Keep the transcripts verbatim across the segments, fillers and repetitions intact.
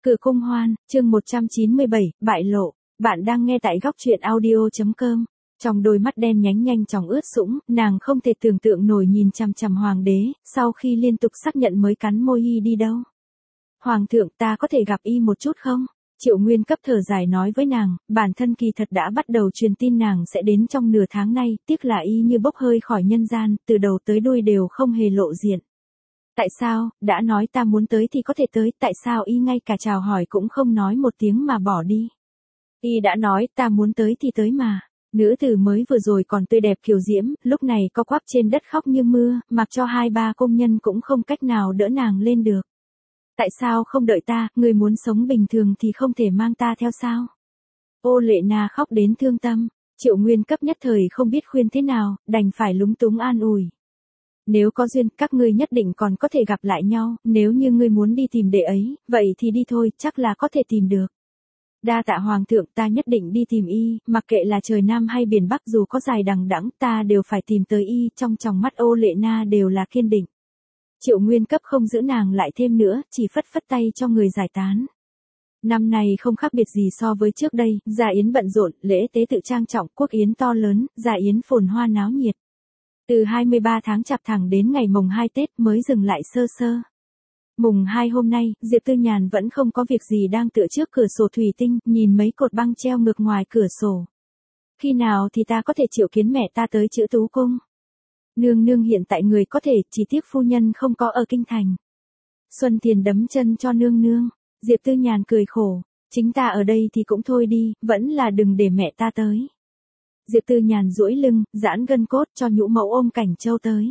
Cửa cung hoan, chương một trăm chín mươi bảy, bại lộ. Bạn đang nghe tại góc truyện audio.com. Trong đôi mắt đen nhánh nhanh chóng ướt sũng, nàng không thể tưởng tượng nổi nhìn chằm chằm hoàng đế, sau khi liên tục xác nhận mới cắn môi y đi đâu. Hoàng thượng, ta có thể gặp y một chút không? Triệu Nguyên cấp thở dài nói với nàng, bản thân kỳ thật đã bắt đầu truyền tin nàng sẽ đến trong nửa tháng nay, tiếc là y như bốc hơi khỏi nhân gian, từ đầu tới đuôi đều không hề lộ diện. Tại sao, đã nói ta muốn tới thì có thể tới, tại sao y ngay cả chào hỏi cũng không nói một tiếng mà bỏ đi? Y đã nói ta muốn tới thì tới mà. Nữ tử mới vừa rồi còn tươi đẹp kiều diễm, lúc này co quắp trên đất khóc như mưa, mặc cho hai ba công nhân cũng không cách nào đỡ nàng lên được. Tại sao không đợi ta, người muốn sống bình thường thì không thể mang ta theo sao? Ô Lệ Na khóc đến thương tâm, Triệu Nguyên cấp nhất thời không biết khuyên thế nào, đành phải lúng túng an ủi. Nếu có duyên, các ngươi nhất định còn có thể gặp lại nhau, nếu như ngươi muốn đi tìm đệ ấy, vậy thì đi thôi, chắc là có thể tìm được. Đa tạ hoàng thượng, ta nhất định đi tìm y, mặc kệ là trời Nam hay biển Bắc, dù có dài đằng đẵng, ta đều phải tìm tới y, trong tròng mắt Ô Lệ Na đều là kiên định. Triệu Nguyên cấp không giữ nàng lại thêm nữa, chỉ phất phất tay cho người giải tán. Năm này không khác biệt gì so với trước đây, gia yến bận rộn, lễ tế tự trang trọng, quốc yến to lớn, gia yến phồn hoa náo nhiệt. Từ hai mươi ba tháng Chạp thẳng đến ngày mùng hai Tết mới dừng lại sơ sơ. Mùng hai hôm nay, Diệp Tư Nhàn vẫn không có việc gì đang tựa trước cửa sổ thủy tinh, nhìn mấy cột băng treo ngược ngoài cửa sổ. Khi nào thì ta có thể triệu kiến mẹ ta tới Chữ Tú Cung? Nương nương hiện tại người có thể, chỉ tiếc phu nhân không có ở kinh thành. Xuân Thiền đấm chân cho nương nương. Diệp Tư Nhàn cười khổ, chính ta ở đây thì cũng thôi đi, vẫn là đừng để mẹ ta tới. Diệp Tư Nhàn duỗi lưng, giãn gân cốt cho nhũ mẫu ôm Cảnh Châu tới.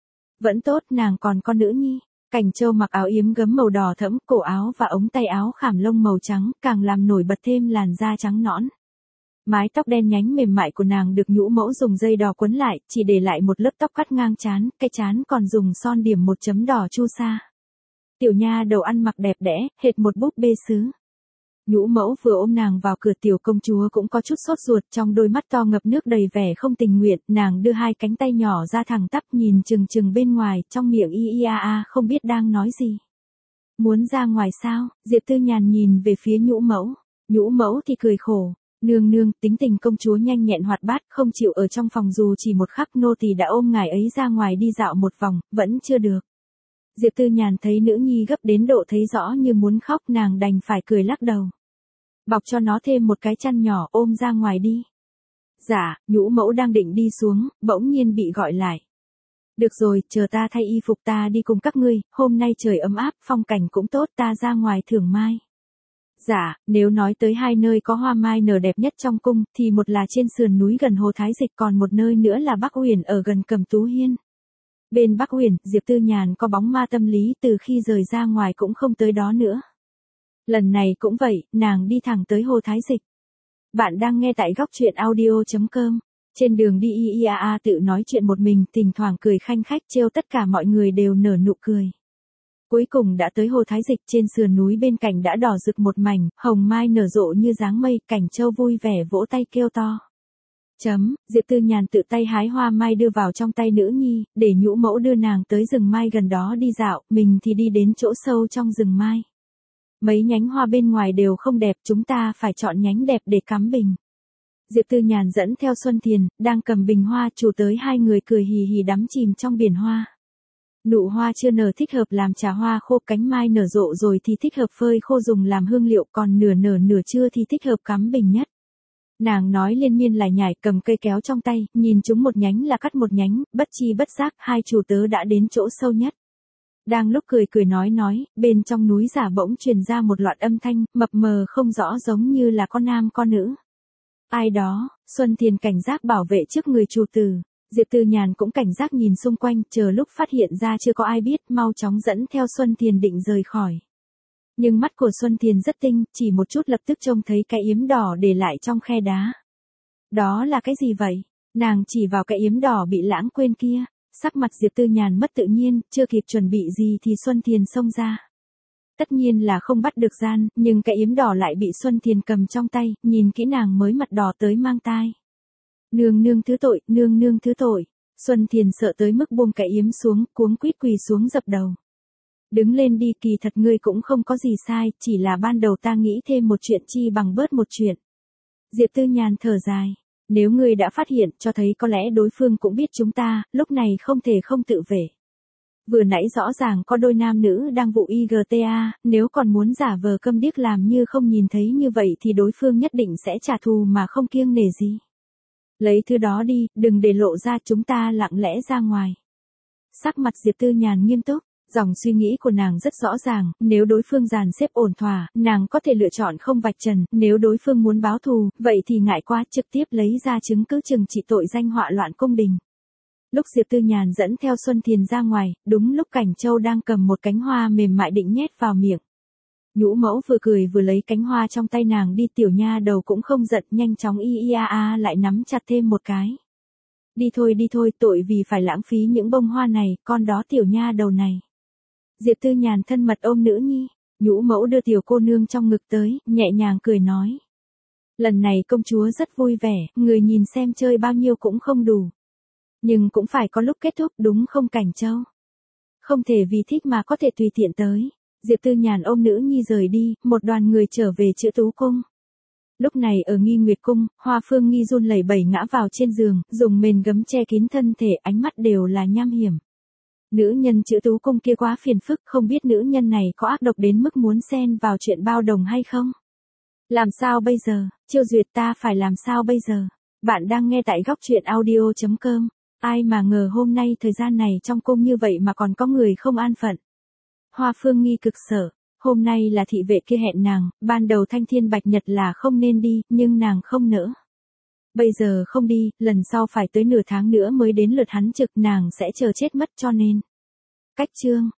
Vẫn tốt, nàng còn con nữ nhi. Cảnh Châu mặc áo yếm gấm màu đỏ thẫm, cổ áo và ống tay áo khảm lông màu trắng, càng làm nổi bật thêm làn da trắng nõn. Mái tóc đen nhánh mềm mại của nàng được nhũ mẫu dùng dây đỏ quấn lại, chỉ để lại một lớp tóc cắt ngang trán, cái trán còn dùng son điểm một chấm đỏ chu sa. Tiểu nha đầu ăn mặc đẹp đẽ, hệt một búp bê sứ. Nhũ mẫu vừa ôm nàng vào cửa, tiểu công chúa cũng có chút sốt ruột, trong đôi mắt to ngập nước đầy vẻ không tình nguyện, nàng đưa hai cánh tay nhỏ ra thẳng tắp nhìn chừng chừng bên ngoài, trong miệng y y a a không biết đang nói gì. Muốn ra ngoài sao? Diệp Tư Nhàn nhìn về phía nhũ mẫu. Nhũ mẫu thì cười khổ. Nương nương, tính tình công chúa nhanh nhẹn hoạt bát, không chịu ở trong phòng dù chỉ một khắc, nô tỳ đã ôm ngài ấy ra ngoài đi dạo một vòng, vẫn chưa được. Diệp Tư Nhàn thấy nữ nhi gấp đến độ thấy rõ như muốn khóc, nàng đành phải cười lắc đầu. Bọc cho nó thêm một cái chăn nhỏ, ôm ra ngoài đi. Dạ, nhũ mẫu đang định đi xuống, bỗng nhiên bị gọi lại. Được rồi, chờ ta thay y phục ta đi cùng các ngươi, hôm nay trời ấm áp, phong cảnh cũng tốt, ta ra ngoài thưởng mai. Dạ, nếu nói tới hai nơi có hoa mai nở đẹp nhất trong cung, thì một là trên sườn núi gần Hồ Thái Dịch, còn một nơi nữa là Bắc Huyền ở gần Cẩm Tú Hiên. Bên Bắc Huyền, Diệp Tư Nhàn có bóng ma tâm lý, từ khi rời ra ngoài cũng không tới đó nữa. Lần này cũng vậy, nàng đi thẳng tới Hồ Thái Dịch. Bạn đang nghe tại góc truyện audio.com. Trên đường đi y y a a tự nói chuyện một mình, thỉnh thoảng cười khanh khách trêu tất cả mọi người đều nở nụ cười. Cuối cùng đã tới Hồ Thái Dịch, trên sườn núi bên cạnh đã đỏ rực một mảnh, hồng mai nở rộ như dáng mây, Cảnh Châu vui vẻ vỗ tay kêu to. Chấm, Diệp Tư Nhàn tự tay hái hoa mai đưa vào trong tay nữ nhi, để nhũ mẫu đưa nàng tới rừng mai gần đó đi dạo, mình thì đi đến chỗ sâu trong rừng mai. Mấy nhánh hoa bên ngoài đều không đẹp, chúng ta phải chọn nhánh đẹp để cắm bình. Diệp Tư Nhàn dẫn theo Xuân Thiền, đang cầm bình hoa, chủ tới hai người cười hì hì đắm chìm trong biển hoa. Nụ hoa chưa nở thích hợp làm trà hoa khô, cánh mai nở rộ rồi thì thích hợp phơi khô dùng làm hương liệu, còn nửa nở nửa chưa thì thích hợp cắm bình nhất. Nàng nói liên miên lải nhải, cầm cây kéo trong tay, nhìn chúng một nhánh là cắt một nhánh, bất chi bất giác hai chủ tớ đã đến chỗ sâu nhất. Đang lúc cười cười nói nói, bên trong núi giả bỗng truyền ra một loạt âm thanh, mập mờ không rõ giống như là con nam con nữ. Ai đó? Xuân Thiền cảnh giác bảo vệ trước người chủ tử. Diệp Tư Nhàn cũng cảnh giác nhìn xung quanh, chờ lúc phát hiện ra chưa có ai biết, mau chóng dẫn theo Xuân Thiền định rời khỏi. Nhưng mắt của Xuân Thiền rất tinh, chỉ một chút lập tức trông thấy cái yếm đỏ để lại trong khe đá. Đó là cái gì vậy? Nàng chỉ vào cái yếm đỏ bị lãng quên kia. Sắc mặt Diệp Tư Nhàn mất tự nhiên, chưa kịp chuẩn bị gì thì Xuân Thiền xông ra. Tất nhiên là không bắt được gian, nhưng cái yếm đỏ lại bị Xuân Thiền cầm trong tay, nhìn kỹ nàng mới mặt đỏ tới mang tai. Nương nương thứ tội, nương nương thứ tội. Xuân Thiền sợ tới mức buông cái yếm xuống, cuống quýt quỳ xuống dập đầu. Đứng lên đi, kỳ thật ngươi cũng không có gì sai, chỉ là ban đầu ta nghĩ thêm một chuyện chi bằng bớt một chuyện. Diệp Tư Nhàn thở dài. Nếu ngươi đã phát hiện, cho thấy có lẽ đối phương cũng biết chúng ta, lúc này không thể không tự vệ. Vừa nãy rõ ràng có đôi nam nữ đang vụ i giê tê a, nếu còn muốn giả vờ câm điếc làm như không nhìn thấy như vậy thì đối phương nhất định sẽ trả thù mà không kiêng nể gì. Lấy thứ đó đi, đừng để lộ ra, chúng ta lặng lẽ ra ngoài. Sắc mặt Diệp Tư Nhàn nghiêm túc, dòng suy nghĩ của nàng rất rõ ràng, nếu đối phương dàn xếp ổn thỏa, nàng có thể lựa chọn không vạch trần, nếu đối phương muốn báo thù, vậy thì ngại quá, trực tiếp lấy ra chứng cứ trừng trị tội danh họa loạn cung đình. Lúc Diệp Tư Nhàn dẫn theo Xuân Thiền ra ngoài, đúng lúc Cảnh Châu đang cầm một cánh hoa mềm mại định nhét vào miệng. Nhũ mẫu vừa cười vừa lấy cánh hoa trong tay nàng đi, tiểu nha đầu cũng không giận, nhanh chóng y y a a lại nắm chặt thêm một cái. Đi thôi đi thôi, tội vì phải lãng phí những bông hoa này, con đó tiểu nha đầu này. Diệp Tư Nhàn thân mật ôm nữ nhi, nhũ mẫu đưa tiểu cô nương trong ngực tới, nhẹ nhàng cười nói. Lần này công chúa rất vui vẻ, người nhìn xem chơi bao nhiêu cũng không đủ. Nhưng cũng phải có lúc kết thúc, đúng không Cảnh Châu? Không thể vì thích mà có thể tùy tiện tới. Diệp Tư Nhàn ôm nữ nhi rời đi, một đoàn người trở về Chữ Tú Cung. Lúc này ở Nghi Nguyệt Cung, Hoa Phương Nghi run lẩy bẩy ngã vào trên giường, dùng mền gấm che kín thân thể, ánh mắt đều là nham hiểm. Nữ nhân Chữ Tú Cung kia quá phiền phức, không biết nữ nhân này có ác độc đến mức muốn xen vào chuyện bao đồng hay không? Làm sao bây giờ, Chiêu Duyệt, ta phải làm sao bây giờ? Bạn đang nghe tại góc truyện audio chấm com. Ai mà ngờ hôm nay thời gian này trong cung như vậy mà còn có người không an phận. Hoa Phương Nghi cực sợ, hôm nay là thị vệ kia hẹn nàng, ban đầu Thanh Thiên Bạch Nhật là không nên đi, nhưng nàng không nỡ. Bây giờ không đi, lần sau phải tới nửa tháng nữa mới đến lượt hắn trực, nàng sẽ chờ chết mất cho nên. Cách chương.